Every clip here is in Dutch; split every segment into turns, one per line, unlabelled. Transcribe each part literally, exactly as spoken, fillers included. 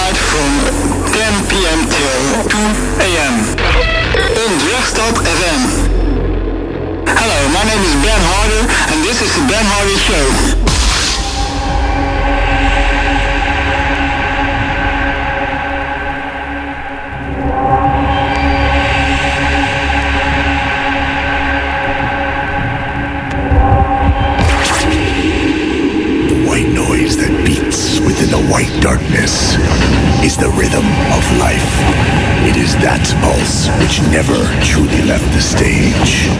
night from ten p.m. till two a.m. on Drachtstad F M. Hello, my name is Ben Harder and this is the Ben Harder Show.
Within the white darkness is the rhythm of life. It is that pulse which never truly left the stage.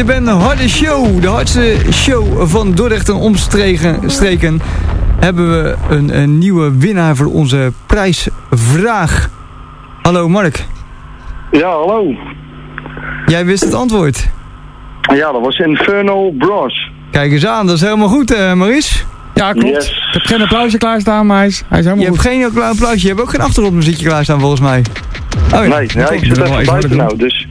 de Ben Harder Show. De hardste show van Dordrecht en omstreken hebben we een, een nieuwe winnaar voor onze prijsvraag. Hallo Mark.
Ja, hallo.
Jij wist het antwoord.
Ja, dat was Infernal Bros.
Kijk eens aan, dat is helemaal goed, uh, Maurice.
Ja, klopt.
Yes.
Ik heb geen applausje klaarstaan, maar hij is, hij is helemaal
Je
goed.
hebt geen applausje, je hebt ook geen achtergrondmuziekje klaarstaan volgens mij. Oh, ja.
Nee, ja, ik zit even buiten nou, dus...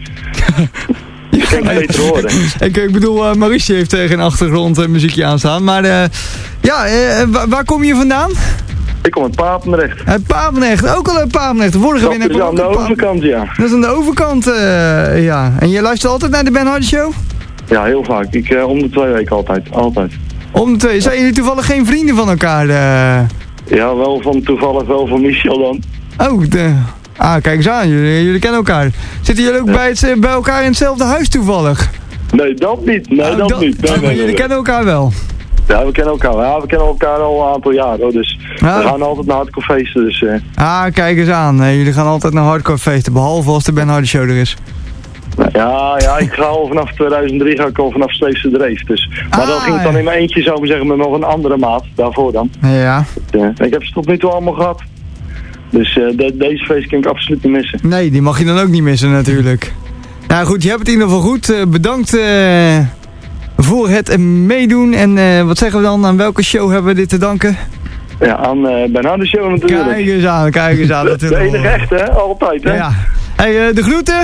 Ik kan het beter horen.
ik, ik bedoel, uh, Maurice heeft uh, geen achtergrondmuziekje aanstaan. Maar uh, ja, uh, waar, waar kom je vandaan?
Ik kom uit Papendrecht.
Uit Papendrecht, ook al uit Papendrecht. De vorige
Dat
winnaar
is
kwam
aan
ook
de
uit
overkant, ja.
Dat is aan de overkant, uh, ja. En je luistert altijd naar de Ben Harder Show?
Ja, heel vaak. Ik uh, om de twee weken altijd. Altijd.
Om de twee. Zijn jullie toevallig geen vrienden van elkaar? Uh?
Ja, wel van toevallig wel van Michel dan.
Oh, de... ah, kijk eens aan. Jullie, jullie kennen elkaar. Zitten jullie ook ja. bij, het, bij elkaar in hetzelfde huis toevallig?
Nee, dat niet. Nee,
oh,
dat,
dat
niet. Nee,
oh,
nee,
maar jullie
nee.
kennen elkaar wel?
Ja, we kennen elkaar. Ja, we kennen elkaar al een aantal jaar hoor. Dus ah. we gaan altijd naar hardcore feesten. Dus, uh.
Ah, kijk eens aan. Nee, jullie gaan altijd naar hardcore feesten. Behalve als de Ben Harder Show er is.
Ja, ja, ik ga al vanaf tweeduizend drie ga ik al vanaf Sleefse Dreef. Dus. Maar ah, dan ging het dan in mijn eentje, zou ik maar zeggen, met nog een andere maat. Daarvoor dan.
Ja.
Dus, uh, ik heb ze tot nu toe allemaal gehad. Dus uh, de, deze feest kan ik absoluut niet missen.
Nee, die mag je dan ook niet missen natuurlijk. Nou goed, je hebt het in ieder geval goed. Uh, bedankt uh, voor het meedoen. En uh, wat zeggen we dan? Aan welke show hebben we dit te danken?
Ja, aan uh, Ben Harder Show natuurlijk.
Kijk eens aan, kijk eens aan.
De enige echte, hè? Altijd, hè?
Ja. Hey, uh, de groeten.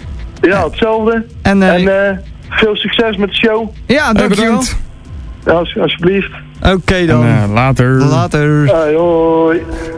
Ja, hetzelfde. En, uh, en uh, veel succes met de show.
Ja, dankjewel.
Ja, als, alsjeblieft.
Oké okay, dan.
En, uh, later.
Later.
Hey, hoi.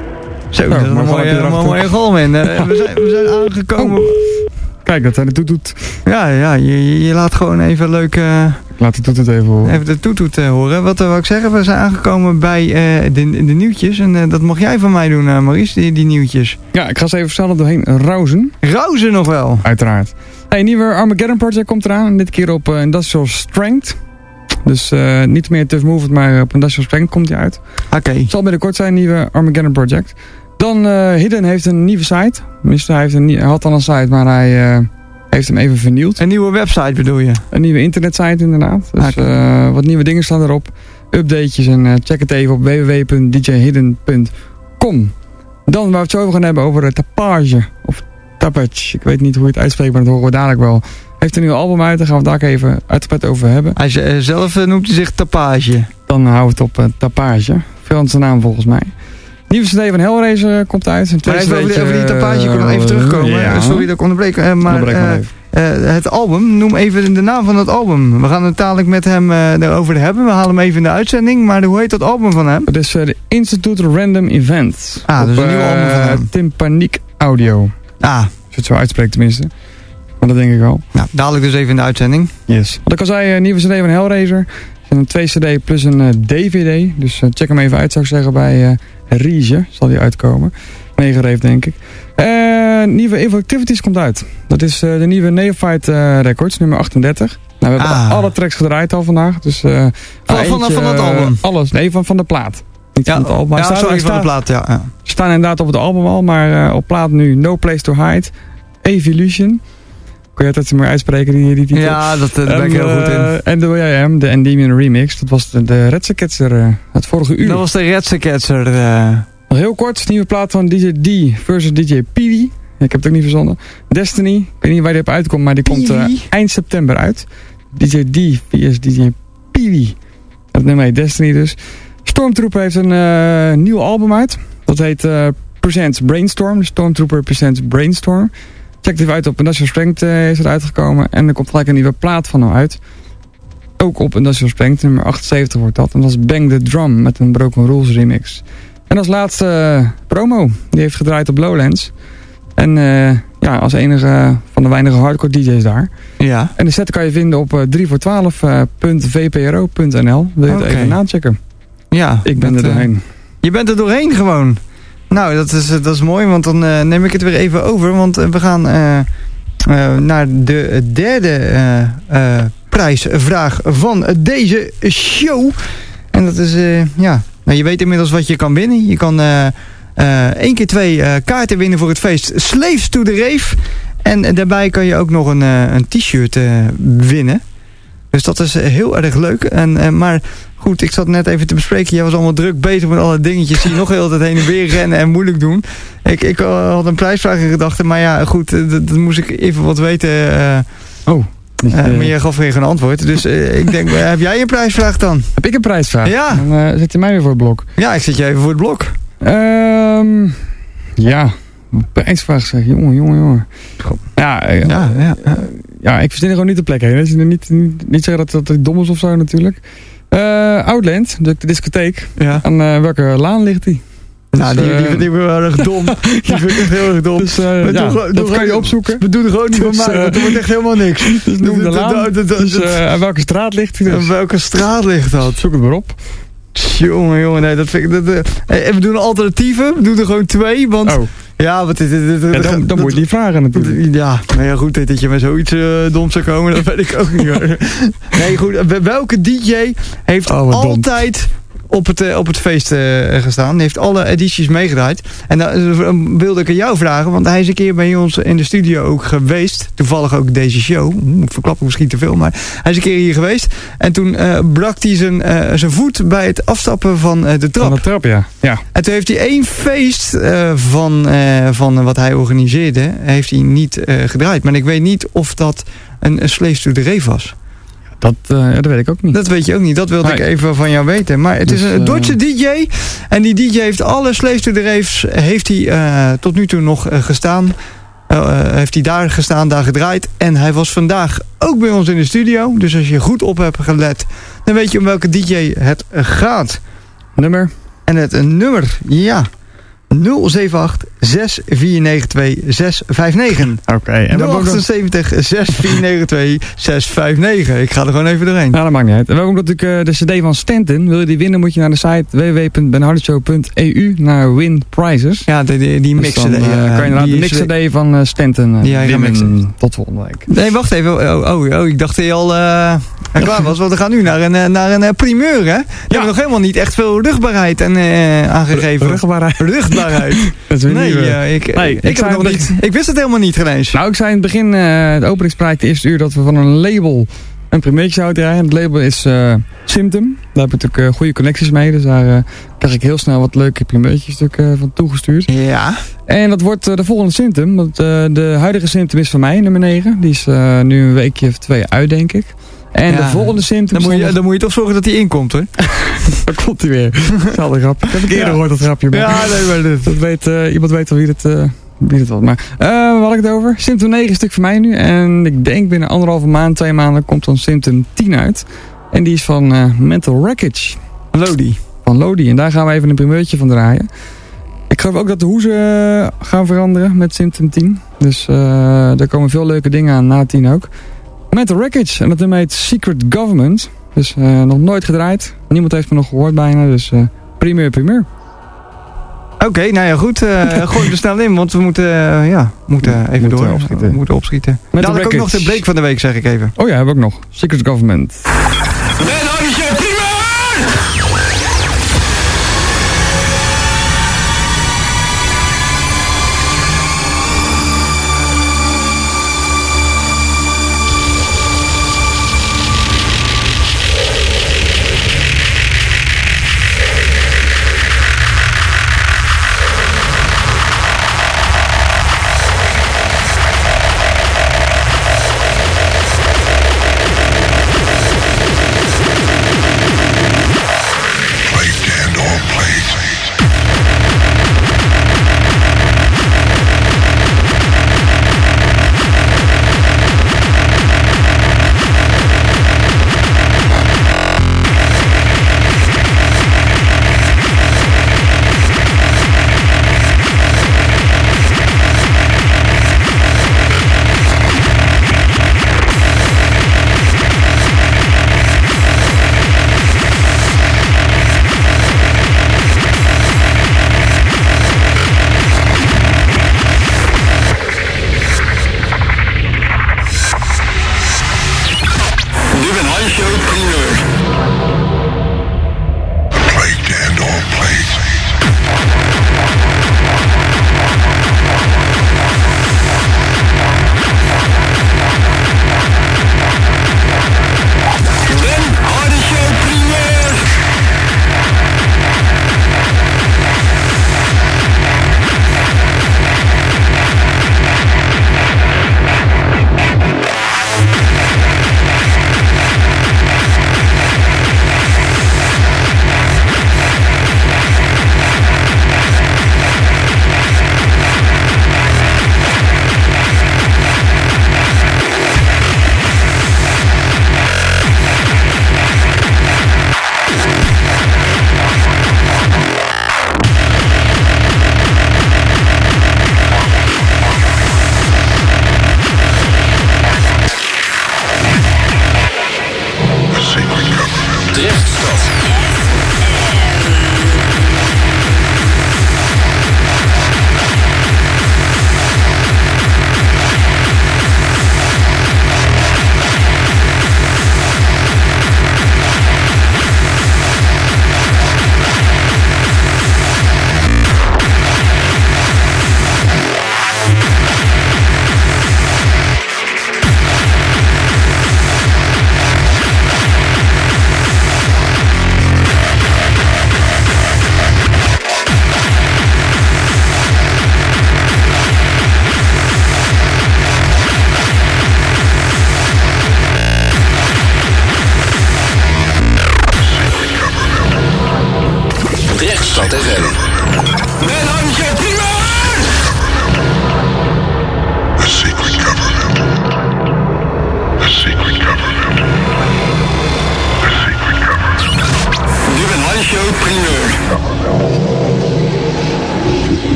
Zo, dat is een mooie, een mooie golm in. Uh, we, zijn, we zijn aangekomen...
Oh. Kijk, dat zijn de toetoet.
Ja, ja je, je laat gewoon even leuk... Uh,
Laat de toetoet even horen.
Even de toetoet uh, horen. Wat uh, wil ik zeggen? We zijn aangekomen bij uh, de, de nieuwtjes. En uh, dat mag jij van mij doen, uh, Maurice, die, die nieuwtjes.
Ja, ik ga ze even snel doorheen rauzen.
Rauzen nog wel?
Uiteraard. Hey, een nieuwe Armageddon Project komt eraan. Dit keer op uh, Industrial Strength. Dus uh, niet meer Tough Movement, maar op Industrial Strength komt hij uit.
Oké. Okay.
Het zal binnenkort zijn, nieuwe Armageddon Project. Dan uh, Hidden heeft een nieuwe site. Tenminste, hij, heeft een, hij had al een site, maar hij uh, heeft hem even vernieuwd.
Een nieuwe website bedoel je?
Een nieuwe internetsite inderdaad. Dus okay. uh, wat nieuwe dingen staan erop. Updatejes en uh, check het even op w w w punt d j hidden punt com. Dan waar we het zo over gaan hebben over uh, Tapage. Of Tapage. Ik weet niet hoe je het uitspreekt, maar dat horen we dadelijk wel. Heeft een nieuw album uit, daar gaan we het daar even uitgebreid over hebben.
Hij uh, zelf uh, noemt hij zich Tapage.
Dan houden we het op uh, Tapage. Franse naam volgens mij. Nieuwe cd van Hellraiser komt uit. Een
maar even over, die, over die Tapage, ik kon even terugkomen.
Ja.
Sorry dat ik onderbreek. Uh, maar
onderbreek maar
uh, uh, het album, noem even de naam van het album. We gaan het dadelijk met hem uh, erover hebben. We halen hem even in de uitzending. Maar hoe heet dat album van hem?
Het is uh, de Institute Random Events.
Ah, dat is een nieuw
uh,
album van hem.
Tympanic Audio.
Ah.
Als je het zo uitspreekt tenminste. Maar dat denk ik wel.
Nou, dadelijk dus even in de uitzending.
Yes. Wat ik al zei, uh, nieuwe cd van Hellraiser. En een twee cd plus een uh, D V D. Dus uh, check hem even uit, zou ik zeggen, bij uh, Riege. Zal die uitkomen. Meegereefd, denk ik. Uh, nieuwe Evil Activities komt uit. Dat is uh, de nieuwe Neophyte uh, Records, nummer achtendertig. Nou, we hebben ah. alle tracks gedraaid al vandaag. Dus, uh,
van, van, van het album?
Uh, alles. Nee, van, van de plaat. Niet
ja,
van het album. Maar
ja,
staat,
sorry,
staat,
van de plaat, ja. ja.
staan inderdaad op het album al. Maar uh, op plaat nu No Place to Hide. Evolution. Kun je dat maar uitspreken, die, die titel?
Ja, dat, daar ben ik heel goed in.
En de W I M, de Endymion remix. Dat was de, de Retseketser, uh, het vorige uur.
Dat was de Retseketser. Uh...
Nog heel kort, nieuwe plaat van D J D versus D J Peewee. Ik heb het ook niet verzonnen. Destiny, ik weet niet waar die op uitkomt, maar die komt uh, eind september uit. D J D versus D J Peewee. Dat nummer heet Destiny dus. Stormtrooper heeft een uh, nieuw album uit. Dat heet uh, Presents Brainstorm. Stormtrooper Presents Brainstorm. Check even uit op Industrial Strength uh, is het uitgekomen. En er komt gelijk een nieuwe plaat van hem uit. Ook op Industrial Strength, nummer achtenzeventig wordt dat. En dat is Bang the Drum met een Broken Rules remix. En als laatste uh, promo. Die heeft gedraaid op Lowlands. En uh, ja, als enige van de weinige hardcore D J's daar.
Ja.
En de set kan je vinden op uh, drie voor twaalf punt v p r o punt n l. Wil je het okay. even nachecken?
Ja.
Ik ben dat, er doorheen. Uh,
je bent er doorheen gewoon. Nou, dat is, dat is mooi, want dan uh, neem ik het weer even over. Want uh, we gaan uh, uh, naar de derde uh, uh, prijsvraag van deze show. En dat is, uh, ja, nou, je weet inmiddels wat je kan winnen. Je kan uh, uh, één keer twee uh, kaarten winnen voor het feest Slaves to the Rave. En uh, daarbij kan je ook nog een, uh, een t-shirt uh, winnen. Dus dat is heel erg leuk. En, en, maar goed, ik zat net even te bespreken. Jij was allemaal druk bezig met alle dingetjes die nog heel de tijd heen en weer rennen en moeilijk doen. Ik, ik uh, had een prijsvraag in gedachten. Maar ja, goed, uh, dat, dat moest ik even wat weten. Uh,
oh.
Uh, maar je gaf weer geen antwoord. Dus uh, ik denk, uh, heb jij een prijsvraag dan?
Heb ik een prijsvraag?
Ja.
Dan uh, zet je mij weer voor het blok.
Ja, ik zet je even voor het blok.
Um, ja, prijsvraag zeg. Jongen, jongen, jongen. Ja, uh,
ja, ja, ja.
ja, ik verzin er gewoon niet de plek heen. Dus niet, niet, niet zeggen dat dat dom is of zo natuurlijk. Uh, Outland, de, de discotheek. Ja. Aan uh, welke laan ligt die?
Nou, dus, die, die vind ik wel heel erg dom. Die vind ik echt heel erg dom.
Dus, uh, ja,
doen,
dat kan je opzoeken.
We doen er gewoon niet
dus,
van mij,
uh,
want er wordt echt helemaal niks.
Dus noem de laan. Dus, uh, aan welke straat ligt die? Dus?
Aan welke straat ligt dat?
Zoek het maar op.
Jongen, jongen, nee, dat vind ik... Dat, uh, hey, we doen alternatieven, we doen er gewoon twee, want...
Oh.
Ja, wat dit, dit, dit,
ja, dan, dan dat, moet je die vragen natuurlijk.
Ja, maar ja, goed, dat je met zoiets uh, doms zou komen, dat weet ik ook niet. Nee, goed, welke D J heeft oh, altijd... Dom. Op het, uh, op het feest uh, gestaan. Hij heeft alle edities meegedraaid. En dan uh, wilde ik aan jou vragen. Want hij is een keer bij ons in de studio ook geweest. Toevallig ook deze show. Ik verklap ik misschien te veel. Maar hij is een keer hier geweest. En toen uh, brak hij zijn, uh, zijn voet bij het afstappen van uh, de trap.
Van de trap, ja. ja.
En toen heeft hij één feest uh, van, uh, van wat hij organiseerde. Heeft hij niet uh, gedraaid. Maar ik weet niet of dat een, een Slaves to the Rave was.
Dat, uh, dat weet ik ook niet.
Dat weet je ook niet. Dat wilde nee. ik even van jou weten. Maar het dus, is een Duitse uh... D J. En die D J heeft alle Slaves to the Raves heeft hij uh, tot nu toe nog uh, gestaan. Uh, heeft hij daar gestaan, daar gedraaid. En hij was vandaag ook bij ons in de studio. Dus als je goed op hebt gelet, dan weet je om welke D J het gaat.
Nummer?
En het nummer, ja. nul zeven acht zes vier negen twee zes vijf negen.
Oké. Okay,
nul achtenzeventig zes vier negen twee zes vijf negen. Ik ga er gewoon even doorheen.
Nou, dat maakt niet uit. En welkom natuurlijk uh, de cd van Stanton. Wil je die winnen, moet je naar de site w w w punt ben hardertshow punt e u naar Win Prizes.
Ja, die, die, die mix-cd.
Dus dan, uh,
uh,
kan je inderdaad de mix-cd van uh, Stanton uh,
ja,
winnen. Tot volgende week.
Nee, wacht even. Oh, oh, oh ik dacht dat je al uh, klaar was. Want we gaan nu naar een, naar een uh, primeur, hè? We ja. hebben nog helemaal niet echt veel rugbaarheid en, uh, aangegeven.
Rugbaarheid.
Rugbaarheid.
Nee,
uh, ik,
nee,
ik,
ik,
heb nog niet, ik wist het helemaal niet ineens.
Nou, ik zei in het begin, uh, de openingspraat, de eerste uur, dat we van een label een primeurtje zouden draaien. Het label is uh, Symptom. Daar heb ik natuurlijk uh, goede connecties mee. Dus daar uh, krijg ik heel snel wat leuke primeurtjes uh, van toegestuurd.
Ja.
En dat wordt uh, de volgende Symptom. Want uh, de huidige Symptom is van mij, nummer negen. Die is uh, nu een weekje of twee uit, denk ik. En ja, de volgende Symptom...
Dan moet, je, dan moet je toch zorgen dat hij inkomt, hè?
Dan komt hij weer. Dat is al een grap. Ik heb een keer ja. gehoord dat grapje. Maar
ja, nee, maar dit.
Dat weet, uh, iemand weet wel wie het, uh, wie het was. Maar uh, waar had ik het over? Symptom negen is een stuk voor mij nu. En ik denk binnen anderhalve maand, twee maanden, komt dan Symptom tien uit. En die is van uh, Mental Wreckage.
Lodi.
Van Lodi. En daar gaan we even een primeurtje van draaien. Ik geloof ook dat de hoezen uh, gaan veranderen met Symptom tien. Dus uh, daar komen veel leuke dingen aan na tien ook. Mental Wreckage. En dat nummer heet Secret Government. Dus uh, nog nooit gedraaid. Niemand heeft me nog gehoord bijna. Dus uh, primeur, primeur.
Oké, okay, nou ja goed. Uh, gooi er snel in. Want we moeten, uh, ja, moeten even
moeten
door.
Opschieten.
We moeten opschieten. Dadelijk ook nog de break van de week, zeg ik even.
Oh ja, hebben we ook nog. Secret Government.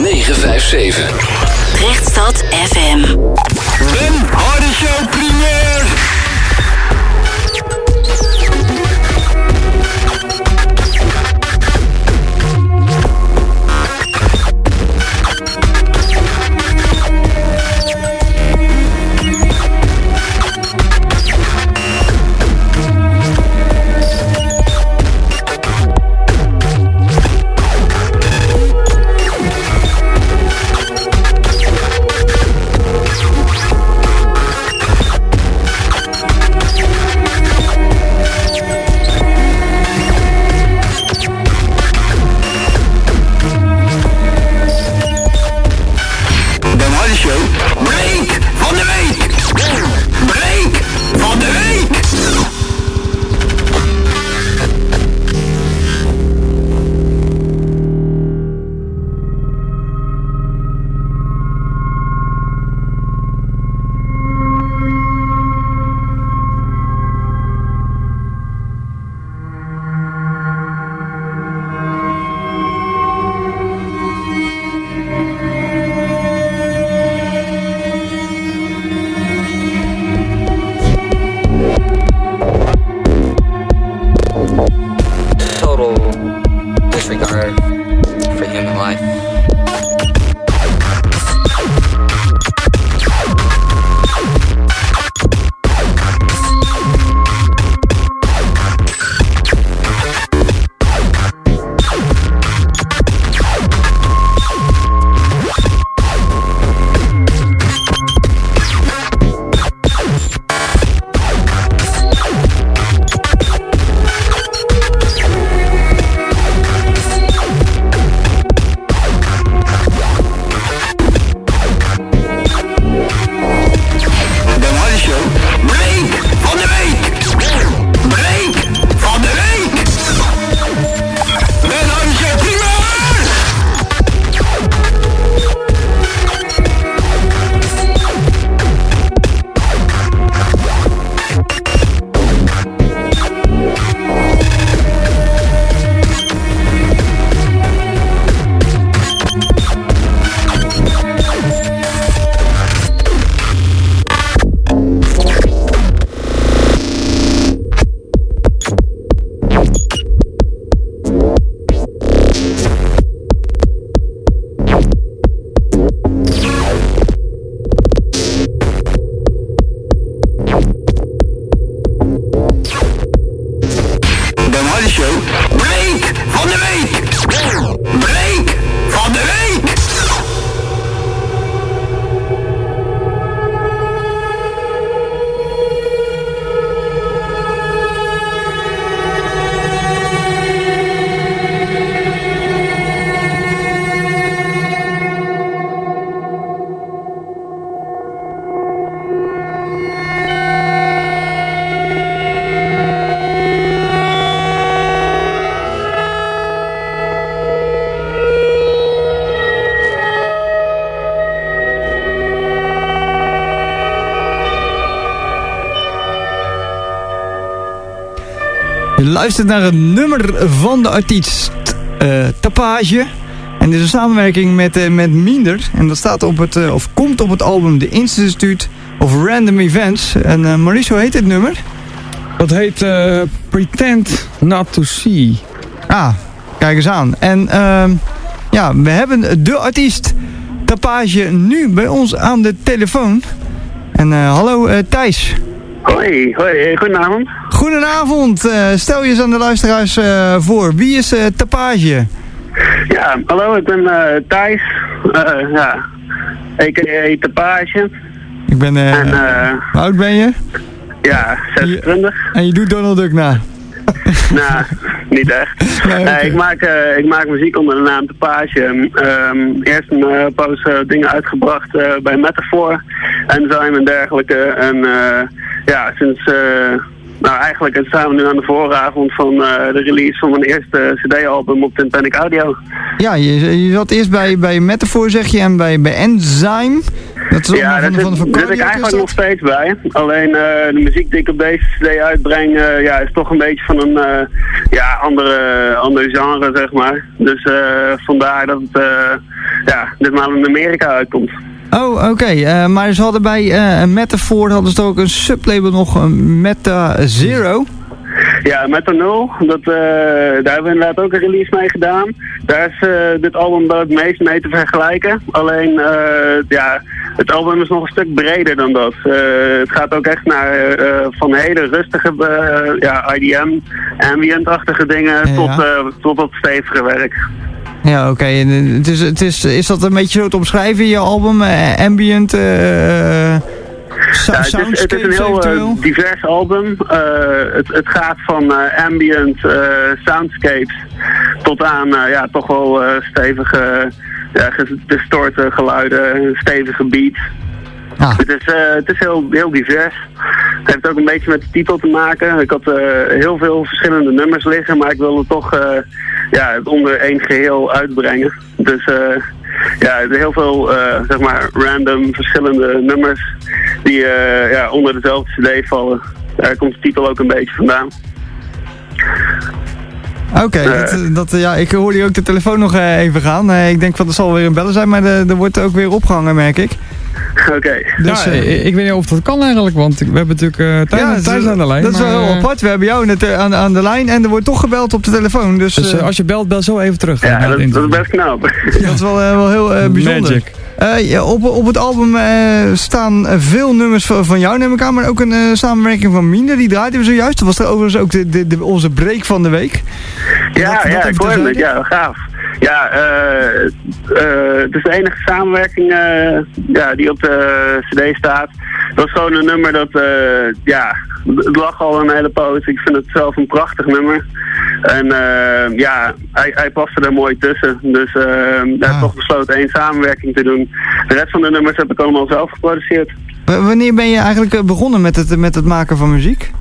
negen vijf zeven.
Rechtstad F M.
Ben Hardy Show Primeur.
Je luistert naar een nummer van de artiest uh, Tapage. En dit is een samenwerking met, uh, met Minder. En dat staat op het, uh, of komt op het album The Institute of Random Events. En uh, Maurice, hoe heet dit nummer?
Dat heet uh, Pretend Not To See.
Ah, kijk eens aan. En uh, ja, we hebben de artiest Tapage nu bij ons aan de telefoon. En uh, hallo uh, Thijs.
Hoi, hoi, goedenavond.
Goedenavond, uh, stel je eens aan de luisteraars uh, voor. Wie is uh, Tapage?
Ja, hallo, ik ben uh, Thijs, uh, ja, a k a. Tapage.
Ik ben, uh,
en, uh,
hoe oud ben je?
Ja, zesentwintig.
En je doet Donald Duck na?
Nou, niet echt. Nee, okay. uh, ik, maak, uh, ik maak muziek onder de naam Tapage. Um, eerst een uh, poos uh, dingen uitgebracht uh, bij Metaphor, Enzyme en dergelijke. En uh, ja, sinds... Uh, Nou, eigenlijk staan we nu aan de vooravond van uh, de release van mijn eerste cd-album op Tympanic Audio.
Ja, je, je zat eerst bij, bij Metaphor, zeg je, en bij, bij Enzyme. Dat is
ja, daar zit, zit ik eigenlijk nog steeds bij. Alleen uh, de muziek die ik op deze cd uitbreng, uh, ja, is toch een beetje van een uh, ja, andere, andere genre, zeg maar. Dus uh, vandaar dat het uh, ja, ditmaal in Amerika uitkomt.
Oh, oké. Okay. Uh, maar ze hadden bij uh, Metaphor hadden ze ook een sublabel nog, uh, Meta Zero.
Ja, Meta Nul, dat, uh, daar hebben we inderdaad ook een release mee gedaan. Daar is uh, dit album wel het meest mee te vergelijken. Alleen, uh, ja, het album is nog een stuk breder dan dat. Uh, het gaat ook echt naar uh, van hele rustige uh, ja, I D M, ambient-achtige dingen, ja. tot, uh, tot wat stevige werk.
Ja, oké. Okay. Het is, het is, is dat een beetje zo te omschrijven, je album? Uh, ambient... Uh,
Ja, het, is, het is een heel uh, divers album. Uh, het, het gaat van uh, ambient uh, soundscapes tot aan uh, ja, toch wel uh, stevige, uh, distorte geluiden, stevige beats. Ah. Het is, uh, het is heel, heel divers. Het heeft ook een beetje met de titel te maken. Ik had uh, heel veel verschillende nummers liggen, maar ik wilde toch uh, ja, het onder één geheel uitbrengen. Dus uh, ja, heel veel uh, zeg maar random verschillende nummers die uh, ja, onder dezelfde cd vallen. Daar komt de titel ook een beetje vandaan.
Oké, okay, uh, dat, dat, ja, ik hoorde ook de telefoon nog uh, even gaan. Uh, ik denk van er zal weer een bellen zijn, maar er wordt ook weer opgehangen, merk ik.
Oké. Okay.
Dus, ja, uh, ik weet niet of dat kan eigenlijk, want we hebben natuurlijk uh, Thijs, ja, Thijs aan de lijn.
Dat is
maar,
wel heel apart. We hebben jou net, uh, aan, aan de lijn en er wordt toch gebeld op de telefoon. Dus,
dus uh,
uh,
als je belt, bel zo even terug.
Ja, dat, dat is best knap.
Dat is wel, uh, wel heel uh, bijzonder.
Magic.
Uh, ja, op, op het album uh, staan veel nummers van, van jou, neem ik aan, maar ook een uh, samenwerking van Minder. Die draaiden we zojuist. Dat was er overigens ook de, de, de, onze break van de week.
Ja, dat, ja, dat ik hoorde het. Ja, gaaf. Ja, uh, uh, het is de enige samenwerking uh, ja, die op de cd staat. Dat is gewoon een nummer dat, uh, ja, het lag al een hele poos. Ik vind het zelf een prachtig nummer. En uh, ja, hij, hij paste er mooi tussen. Dus uh, hij heeft ah. toch besloten één samenwerking te doen. De rest van de nummers heb ik allemaal zelf geproduceerd.
W- wanneer ben je eigenlijk begonnen met het, met het maken van muziek?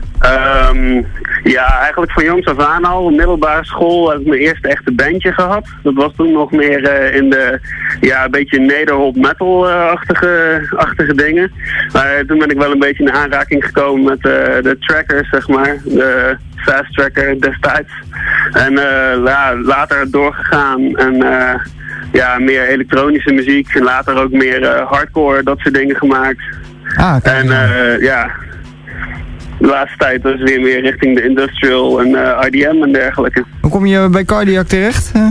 Um, ja, eigenlijk van jongs af aan al. Middelbare school heb ik mijn eerste echte bandje gehad. Dat was toen nog meer uh, in de, ja, een beetje nederhop metal-achtige uh, achtige dingen. Maar uh, toen ben ik wel een beetje in aanraking gekomen met uh, de trackers, zeg maar. De fast tracker destijds. En uh, ja, later doorgegaan en uh, ja, meer elektronische muziek. En later ook meer uh, hardcore, dat soort dingen gemaakt.
Ah,
en uh, ja... De laatste tijd was weer meer richting de industrial en uh, I D M en dergelijke.
Hoe kom je bij Cardiac terecht? Uh?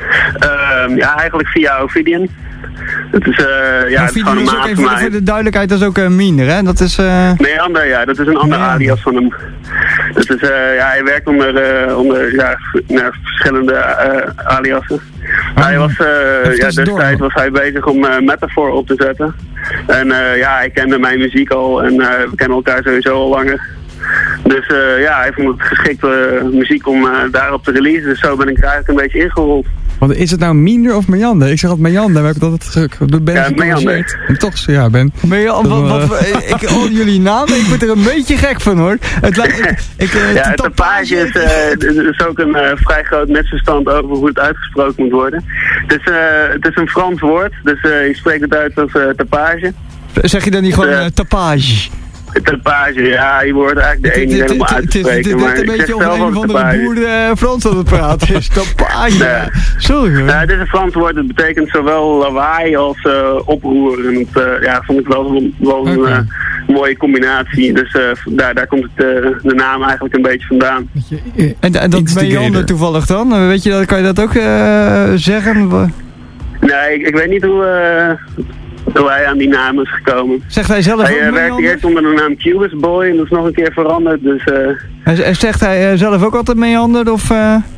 Um, ja, eigenlijk via Ophidian. Het is, uh, ja, het is gewoon een maat van mij.
Voor de duidelijkheid, dat is ook uh, Minder, hè? Dat is... Uh...
Meander, ja, dat is een ander Meander. alias van hem. Dat is, uh, ja, hij werkt onder, uh, onder ja, nou, verschillende uh, aliasen. Oh, hij was, uh, ja, destijds was hij bezig om uh, Metaphor op te zetten. En uh, ja, hij kende mijn muziek al en uh, we kennen elkaar sowieso al langer. Dus uh, ja, hij vond het geschikte uh, muziek om uh, daarop te releasen. Dus zo ben ik er eigenlijk een beetje ingerold.
Want is het nou Minder of Meander? Ik zeg altijd Meander, maar ik heb dat ben
ja, Meander.
Toch, ja, Ben.
Meander, wat, wat, ik, al jullie namen, ik word er een beetje gek van, hoor. Het lijkt, ik, ik, uh,
ja, het tapage is, uh, is ook een uh, vrij groot misverstand over hoe het uitgesproken moet worden. Het is, uh, het is een Frans woord, dus uh, je spreekt het uit als uh, tapage.
Zeg je dan niet gewoon uh, tapage?
Tapage, ja, je wordt eigenlijk de enige die helemaal uit te spreken.
Het is een beetje of een van de boer uh, Frans aan het praten is. Tapage.
Nee.
Sorry hoor.
Ja, dit is een Frans woord, het betekent zowel lawaai als uh, oproer. En het, uh, ja, vond ik wel, wel een okay. uh, mooie combinatie. Dus uh, daar, daar komt het, uh, de naam eigenlijk een beetje vandaan.
En, en dat ben je ander toevallig dan? Weet je dat, kan je dat ook uh, zeggen?
Nee, ik, ik weet niet hoe... Uh, hoe hij aan die naam is gekomen.
Zegt hij zelf
hij,
ook
Hij werkte eerst onder de naam Cubus Boy en dat is nog een keer veranderd. Dus, uh...
hij, zegt hij uh, zelf ook altijd Meander of... Uh...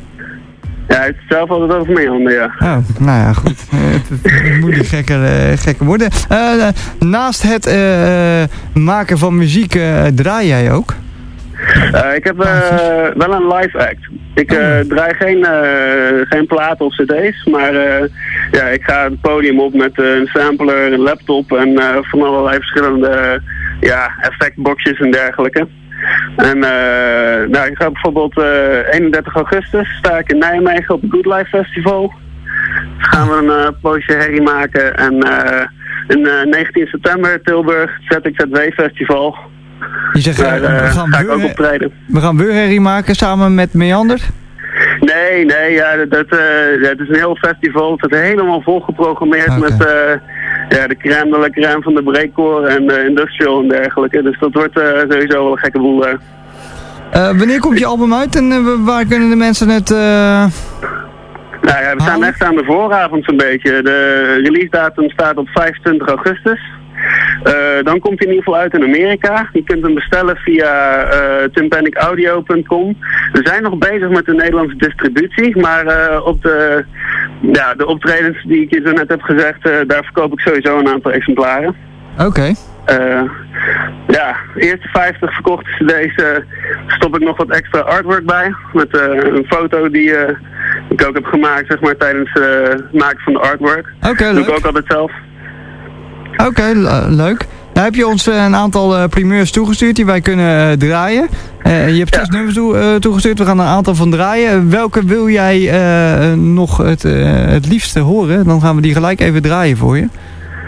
Ja, hij heeft het zelf altijd over Meander, ja.
Oh, nou ja, goed. het, het, het moet niet gekker, uh, gekker worden. Uh, naast het uh, maken van muziek uh, draai jij ook?
Uh, ik heb uh, wel een live act. Ik uh, draai geen, uh, geen platen of cd's, maar uh, ja, ik ga het podium op met uh, een sampler, een laptop en uh, van allerlei verschillende uh, ja, effectboxjes en dergelijke. En uh, nou, ik ga bijvoorbeeld uh, eenendertig augustus sta ik in Nijmegen op het Good Life Festival. Dus gaan we een uh, poosje herrie maken en uh, in uh, negentien september Tilburg Z X Z W Festival.
Je zegt,
Daar uh,
we gaan
ga ik ook optreden.
We gaan Burherrie maken samen met Meander?
Nee, nee, ja, dat, dat, uh, het is een heel festival. Het is helemaal vol geprogrammeerd okay. met uh, ja, de crème de la crème van de breakcore en uh, industrial en dergelijke. Dus dat wordt uh, sowieso wel een gekke boel. Uh.
Uh, wanneer komt je album uit en uh, waar kunnen de mensen het... Uh...
Nou ja, we staan echt aan de vooravond zo'n beetje. De release datum staat op vijfentwintig augustus. Uh, dan komt hij in ieder geval uit in Amerika. Je kunt hem bestellen via uh, tympanic audio punt com. We zijn nog bezig met de Nederlandse distributie, maar uh, op de, ja, de optredens die ik je zo net heb gezegd, uh, daar verkoop ik sowieso een aantal exemplaren.
Oké. Okay.
Uh, ja, de eerste vijftig verkochte cd's uh, stop ik nog wat extra artwork bij. Met uh, een foto die uh, ik ook heb gemaakt, zeg maar, tijdens uh, het maken van de artwork.
Oké, okay,
leuk. Doe ik ook altijd zelf.
Oké, okay, leuk. Nou heb je ons uh, een aantal uh, primeurs toegestuurd die wij kunnen uh, draaien. Uh, je hebt zes ja. nummers toe, uh, toegestuurd, we gaan er een aantal van draaien. Welke wil jij uh, nog het, uh, het liefste horen? Dan gaan we die gelijk even draaien voor je.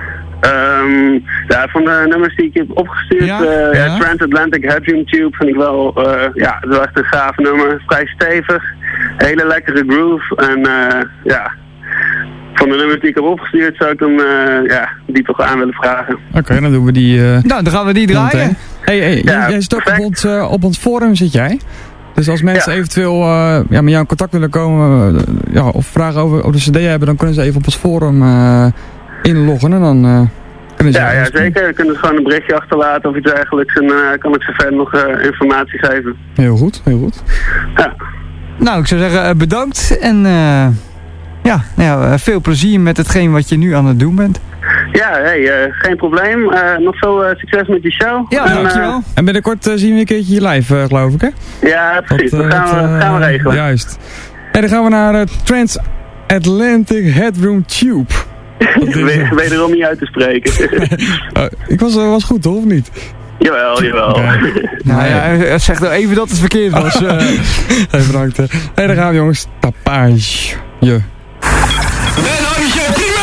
Um, ja, van de nummers die ik heb opgestuurd, ja, uh, ja. ja, Transatlantic Headroom Tube vind ik wel, uh, ja, het is wel echt een gaaf nummer. Vrij stevig, hele lekkere groove en uh, ja... Van de nummers die ik heb opgestuurd zou ik hem uh, ja, die toch aan willen vragen.
Oké, okay, dan doen we die... Uh,
nou, dan gaan we die draaien.
Hey, hey, ja, jij zit ook op ons, uh, op ons forum, zit jij? Dus als mensen ja. eventueel uh, ja, met jou in contact willen komen uh, ja, of vragen over, over de cd hebben, dan kunnen ze even op ons forum uh, inloggen en dan uh, kunnen ze...
Ja, ja zeker. Dan kunnen ze gewoon een berichtje achterlaten of iets dergelijks en uh, kan ik ze verder nog uh, informatie geven.
Heel goed, heel goed.
Ja.
Nou, ik zou zeggen uh, bedankt en... Uh... Ja, nou, veel plezier met hetgeen wat je nu aan het doen bent.
Ja, hey, uh, geen probleem. Uh, nog veel uh, succes met je show.
Ja, en, dankjewel. Uh,
en binnenkort uh, zien we een keertje live, uh, geloof ik, hè?
Ja, precies. Dat, uh, dat gaan, we, uh, gaan we regelen.
Juist. En dan gaan we naar uh, Transatlantic Headroom Tube.
Weder, wederom niet uit te spreken.
uh, ik was, uh, was goed, toch? Of niet?
Jawel, jawel. Okay.
Nou ja, zeg nou even dat het verkeerd was. Uh.
Hey, bedankt. Hé, hey, daar gaan we, jongens. Tapage. Je.
Ben Hartje, primeur!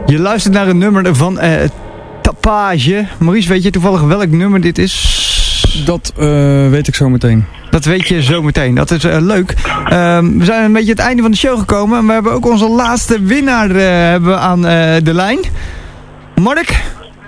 Je luistert naar een nummer van uh, Tapage. Maurice, weet je toevallig welk nummer dit is?
Dat uh, weet ik zo meteen.
Dat weet je zo meteen. Dat is uh, leuk. Uh, we zijn een beetje het einde van de show gekomen. En we hebben ook onze laatste winnaar uh, hebben aan uh, de lijn. Mark?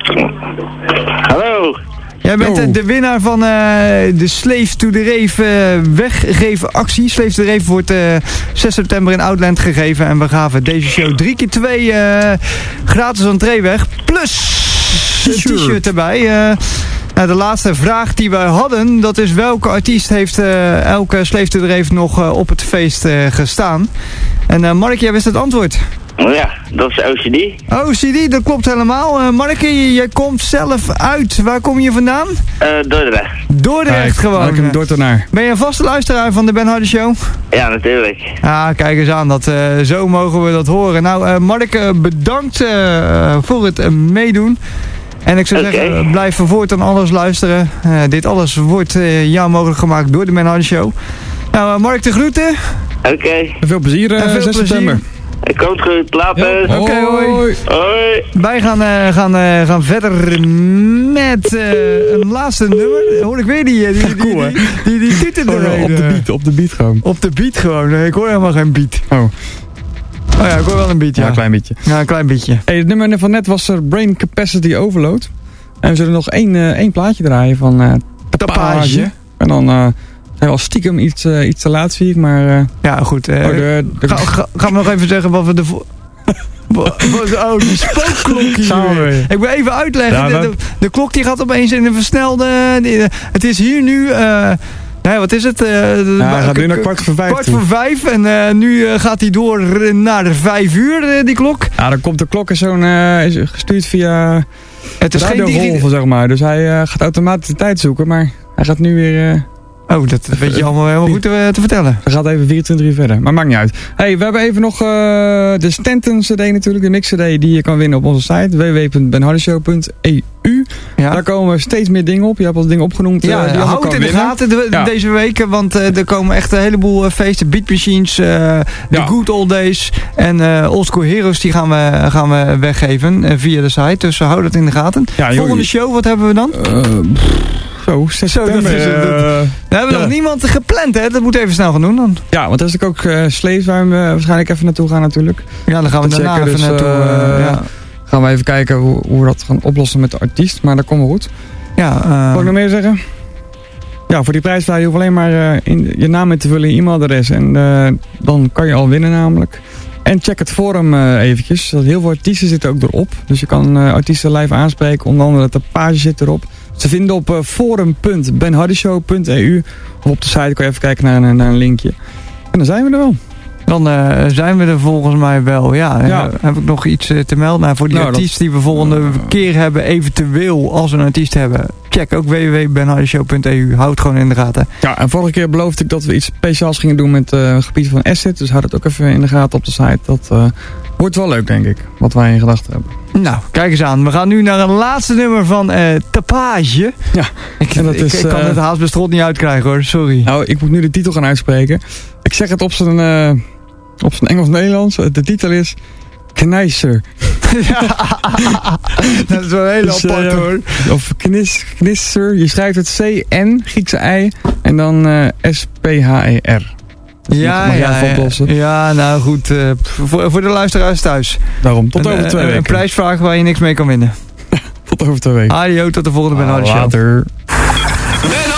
Hallo.
Jij bent uh, de winnaar van uh, de Slave to the Rave uh, weggeven actie. Slave to the Rave wordt uh, zes september in Outland gegeven. En we gaven deze show drie keer twee uh, gratis entree weg. Plus een t-shirt erbij. Uh, Nou, de laatste vraag die wij hadden, dat is welke artiest heeft uh, elke Slave to the Rave nog uh, op het feest uh, gestaan? En uh, Mark, jij wist het antwoord.
Ja, dat is O C D.
O C D, dat klopt helemaal. Uh, Mark, je, je komt zelf uit. Waar kom je vandaan?
Uh, Dordrecht.
Dordrecht
Kijk,
gewoon.
Welkom Dordtenaar.
Ben je een vaste luisteraar van de Ben Harder Show?
Ja, natuurlijk.
Ah, kijk eens aan. Dat, uh, zo mogen we dat horen. Nou, uh, Mark, uh, bedankt uh, voor het uh, meedoen. En ik zou okay. zeggen, blijf voort aan alles luisteren. Uh, dit alles wordt uh, jou mogelijk gemaakt door de Ben Harder Show. Nou, uh, Mark, de groeten.
Oké. Okay.
Veel plezier, uh, zes september.
Ik komt goed, later.
Oké, okay, hoi.
Hoi.
Wij gaan, uh, gaan, uh, gaan verder met uh, een laatste nummer. Hoor ik weer die, die, die,
cool,
die, die, die, die titel
oh, op de beat, op de beat gewoon.
Op de beat gewoon. Ik hoor helemaal geen beat.
Oh.
Oh ja, ik hoor wel een beat, ja.
Ja, een klein beetje.
Ja, een klein beetje.
Hey, het nummer van net was er Brain Capacity Overload. En we zullen nog één, uh, één plaatje draaien van uh, Tapage. En dan uh, zijn we al stiekem iets, uh, iets te laat, zie ik, maar... Uh,
ja, goed. Uh,
oh, de, de,
ga, ga, gaan we nog even zeggen wat we de... Oh, die spookklok hier. Ik wil even uitleggen. Ja, de, de, de klok die gaat opeens in een versnelde... Die, het is hier nu... Uh, Nee, wat is het? Uh,
ja, hij gaat nu naar kwart voor vijf.
Kwart voor vijf en uh, nu uh, gaat hij door naar de vijf uur, uh, die klok.
Ja, dan komt de klok is zo'n uh, is gestuurd via
het is
geen golven, zeg maar. Dus hij uh, gaat automatisch de tijd zoeken, maar hij gaat nu weer... Uh,
oh, dat weet je allemaal helemaal goed te, te vertellen.
Hij gaat even vierentwintig uur verder, maar maakt niet uit. Hey, we hebben even nog uh, de Stanton C D natuurlijk, de mix C D die je kan winnen op onze site w w w punt ben harder show punt e u. Ja. Daar komen steeds meer dingen op. Je hebt al dingen opgenoemd.
Ja,
uh, die
houd het in de gaten de, ja. deze weken, want uh, er komen echt een heleboel uh, feesten. Beat Machines, uh, The ja. Good Old Days en uh, Old School Heroes, die gaan we, gaan we weggeven uh, via de site. Dus uh, hou dat in de gaten. Ja, Volgende show, wat hebben we dan? Uh,
Zo, zes september.
Zo, dat is het. Dat, uh, we hebben ja. nog niemand gepland, hè? Dat moet even snel gaan doen dan.
Ja, want dat is ook uh, Slave waar we waarschijnlijk even naartoe gaan natuurlijk.
Ja, dan gaan we daarna even dus, naartoe. Uh, uh, ja.
Gaan we even kijken hoe, hoe we dat gaan oplossen met de artiest. Maar dat komt wel goed.
Ja, uh,
Wat ik nog meer zeggen? Ja, voor die prijsvraag je hoeft alleen maar uh, in, je naam in te vullen, je e-mailadres. En uh, dan kan je al winnen namelijk. En check het forum uh, eventjes. Heel veel artiesten zitten ook erop. Dus je kan uh, artiesten live aanspreken. Onder andere de page zit erop. Ze vinden op uh, forum punt ben harder show punt e u. Of op de site kan je even kijken naar een, naar een linkje. En dan zijn we er wel.
Dan uh, zijn we er volgens mij wel. Ja, ja. Uh, heb ik nog iets uh, te melden. Nou, voor die nou, artiest dat... die we volgende uh, keer hebben, eventueel als we een artiest hebben, check ook w w w punt ben harder show punt e u. Houd het gewoon in de gaten.
Ja, en vorige keer beloofde ik dat we iets speciaals gingen doen met uh, het gebied van Asset. Dus houd het ook even in de gaten op de site. Dat uh, wordt wel leuk, denk ik. Wat wij in gedachten hebben.
Nou, kijk eens aan. We gaan nu naar een laatste nummer van uh, Tapage.
Ja,
ik, en dat ik, is, ik kan uh, het haast bij strot niet uitkrijgen hoor, sorry.
Nou, ik moet nu de titel gaan uitspreken. Ik zeg het op zijn... Uh, Op zijn Engels-Nederlands. De titel is Knijser.
Ja, dat is wel een hele dus, apart uh, hoor.
Of knis, Knisser. Je schrijft het C N, Griekse I. En dan uh, S P H E R. Dus
ja, ja, ja, ja, nou goed. Uh, voor, voor de luisteraars thuis.
Daarom, tot
een,
over twee
uh,
weken.
Een prijsvraag waar je niks mee kan winnen.
Tot over twee weken.
Adio, tot de volgende Ben Harder Show.
Later.